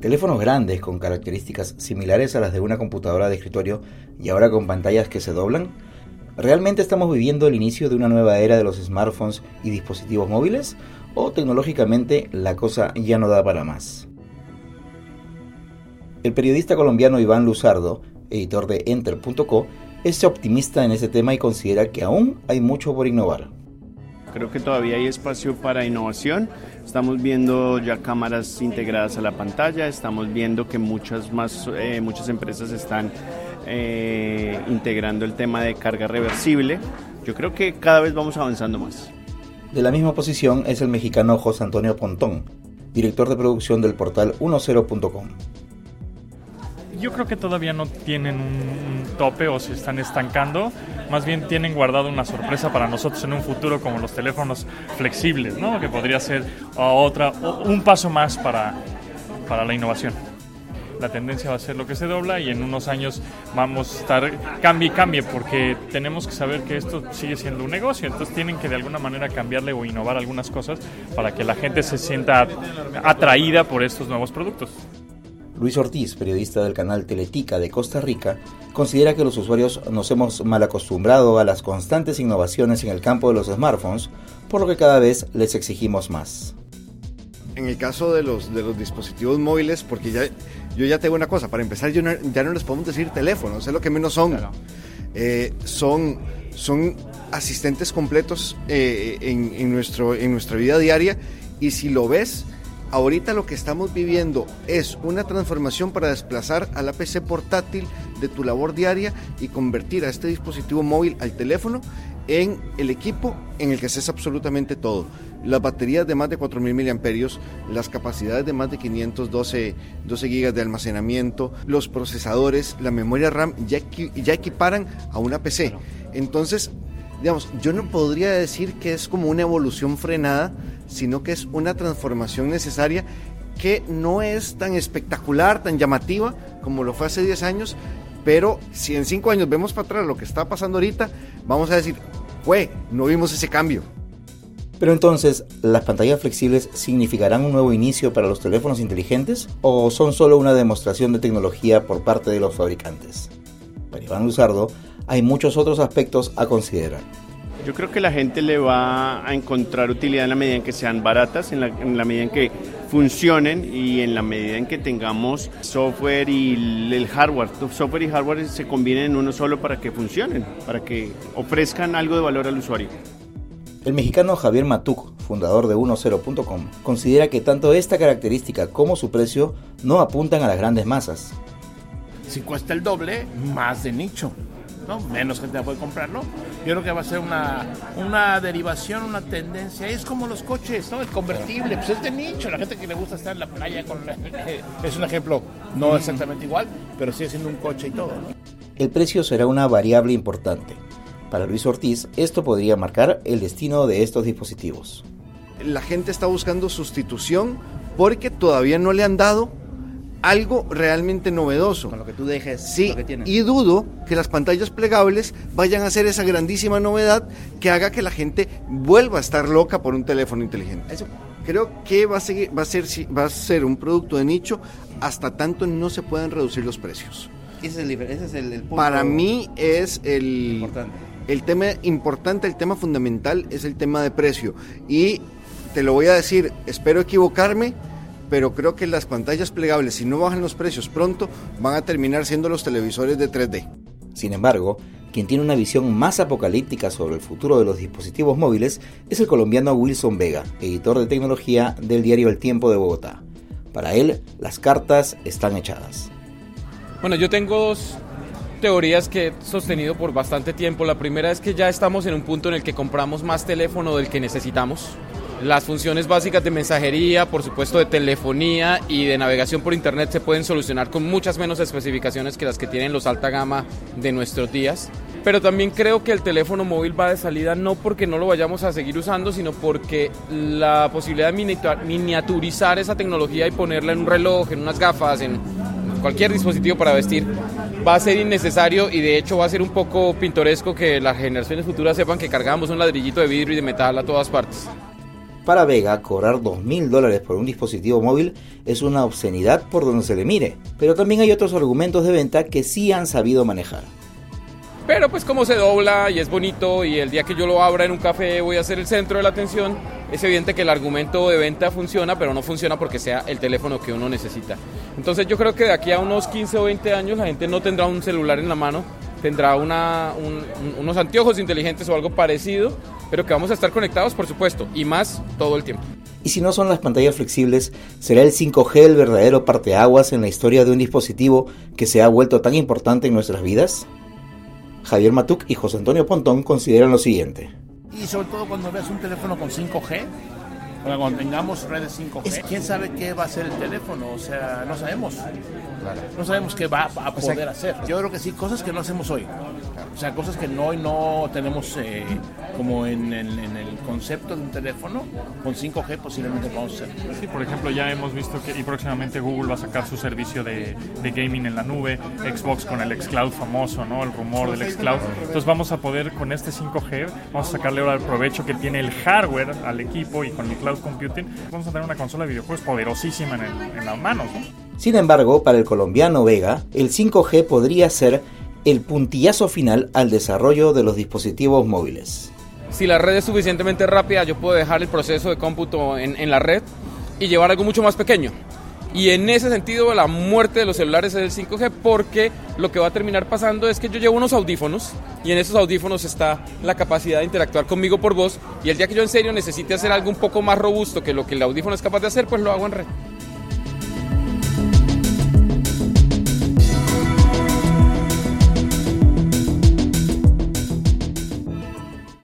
Teléfonos grandes con características similares a las de una computadora de escritorio y ahora con pantallas que se doblan. ¿Realmente estamos viviendo el inicio de una nueva era de los smartphones y dispositivos móviles? ¿O tecnológicamente la cosa ya no da para más? El periodista colombiano Iván Luzardo, editor de Enter.co, es optimista en ese tema y considera que aún hay mucho por innovar. Creo que todavía hay espacio para innovación. Estamos viendo ya cámaras integradas a la pantalla, estamos viendo que muchas empresas están integrando el tema de carga reversible. Yo creo que cada vez vamos avanzando más. De la misma posición es el mexicano José Antonio Pontón, director de producción del portal 10.com. Yo creo que todavía no tienen un tope o se están estancando, más bien tienen guardado una sorpresa para nosotros en un futuro como los teléfonos flexibles, ¿no? Que podría ser un paso más para la innovación. La tendencia va a ser lo que se dobla y en unos años vamos a estar cambie, porque tenemos que saber que esto sigue siendo un negocio, entonces tienen que de alguna manera cambiarle o innovar algunas cosas para que la gente se sienta atraída por estos nuevos productos. Luis Ortiz, periodista del canal Teletica de Costa Rica, considera que los usuarios nos hemos mal acostumbrado a las constantes innovaciones en el campo de los smartphones, por lo que cada vez les exigimos más. En el caso de los dispositivos móviles, porque yo ya tengo una cosa, para empezar ya no les podemos decir teléfonos, es lo que menos son. Claro. Son asistentes completos en nuestra vida diaria, y si lo ves, ahorita lo que estamos viviendo es una transformación para desplazar a la PC portátil de tu labor diaria y convertir a este dispositivo móvil, al teléfono, en el equipo en el que haces absolutamente todo. Las baterías de más de 4.000 mAh, las capacidades de más de 512 GB de almacenamiento, los procesadores, la memoria RAM ya equiparan a una PC. Entonces, digamos, yo no podría decir que es como una evolución frenada, sino que es una transformación necesaria que no es tan espectacular, tan llamativa como lo fue hace 10 años, pero si en 5 años vemos para atrás lo que está pasando ahorita, vamos a decir, no vimos ese cambio. Pero entonces, ¿las pantallas flexibles significarán un nuevo inicio para los teléfonos inteligentes o son solo una demostración de tecnología por parte de los fabricantes? Para Iván Luzardo, hay muchos otros aspectos a considerar. Yo creo que la gente le va a encontrar utilidad en la medida en que sean baratas, en la medida en que funcionen y en la medida en que tengamos software y el hardware. Software y hardware se combinen en uno solo para que funcionen, para que ofrezcan algo de valor al usuario. El mexicano Javier Matuc, fundador de 10.com, considera que tanto esta característica como su precio no apuntan a las grandes masas. Si cuesta el doble, más de nicho, ¿no? Menos gente la puede comprar, ¿no? Yo creo que va a ser una derivación, una tendencia. Es como los coches, ¿no? El convertible, pues es de nicho. La gente que le gusta estar en la playa es un ejemplo, no exactamente igual, pero sigue siendo un coche y todo, ¿no? El precio será una variable importante. Para Luis Ortiz, esto podría marcar el destino de estos dispositivos. La gente está buscando sustitución porque todavía no le han dado algo realmente novedoso. Con lo que tú dejes, sí, lo que tienes. Y dudo que las pantallas plegables vayan a ser esa grandísima novedad que haga que la gente vuelva a estar loca por un teléfono inteligente. Eso. Creo que va a ser un producto de nicho hasta tanto no se puedan reducir los precios. Ese es el punto. Para mí es el tema importante, el tema fundamental es el tema de precio. Y te lo voy a decir, espero equivocarme, pero creo que las pantallas plegables, si no bajan los precios pronto, van a terminar siendo los televisores de 3D. Sin embargo, quien tiene una visión más apocalíptica sobre el futuro de los dispositivos móviles es el colombiano Wilson Vega, editor de tecnología del diario El Tiempo de Bogotá. Para él, las cartas están echadas. Bueno, yo tengo dos teorías que he sostenido por bastante tiempo. La primera es que ya estamos en un punto en el que compramos más teléfono del que necesitamos. Las funciones básicas de mensajería, por supuesto de telefonía y de navegación por internet se pueden solucionar con muchas menos especificaciones que las que tienen los alta gama de nuestros días. Pero también creo que el teléfono móvil va de salida no porque no lo vayamos a seguir usando, sino porque la posibilidad de miniaturizar esa tecnología y ponerla en un reloj, en unas gafas, en cualquier dispositivo para vestir, va a ser innecesario y de hecho va a ser un poco pintoresco que las generaciones futuras sepan que cargamos un ladrillito de vidrio y de metal a todas partes. Para Vega, cobrar $2.000 por un dispositivo móvil es una obscenidad por donde se le mire, pero también hay otros argumentos de venta que sí han sabido manejar. Pero pues como se dobla y es bonito y el día que yo lo abra en un café voy a ser el centro de la atención, es evidente que el argumento de venta funciona, pero no funciona porque sea el teléfono que uno necesita. Entonces yo creo que de aquí a unos 15 o 20 años la gente no tendrá un celular en la mano, tendrá unos anteojos inteligentes o algo parecido, pero que vamos a estar conectados, por supuesto, y más todo el tiempo. Y si no son las pantallas flexibles, ¿será el 5G el verdadero parteaguas en la historia de un dispositivo que se ha vuelto tan importante en nuestras vidas? Javier Matuc y José Antonio Pontón consideran lo siguiente. Y sobre todo cuando veas un teléfono con 5G, cuando tengamos redes 5G, ¿quién sabe qué va a hacer el teléfono? O sea, no sabemos. Claro. No sabemos qué va a poder hacer. Yo creo que sí, cosas que no hacemos hoy. O sea, cosas que hoy no tenemos como en el concepto de un teléfono, con 5G posiblemente vamos a hacer. Sí, por ejemplo, ya hemos visto que y próximamente Google va a sacar su servicio de gaming en la nube, Xbox con el xCloud famoso, ¿no? El rumor del xCloud. Entonces vamos a poder con este 5G, vamos a sacarle ahora el provecho que tiene el hardware al equipo y con el cloud computing, vamos a tener una consola de videojuegos poderosísima en las manos, ¿no? Sin embargo, para el colombiano Vega, el 5G podría ser el puntillazo final al desarrollo de los dispositivos móviles. Si la red es suficientemente rápida, yo puedo dejar el proceso de cómputo en la red y llevar algo mucho más pequeño. Y en ese sentido, la muerte de los celulares es el 5G, porque lo que va a terminar pasando es que yo llevo unos audífonos y en esos audífonos está la capacidad de interactuar conmigo por voz, y el día que yo en serio necesite hacer algo un poco más robusto que lo que el audífono es capaz de hacer, pues lo hago en red.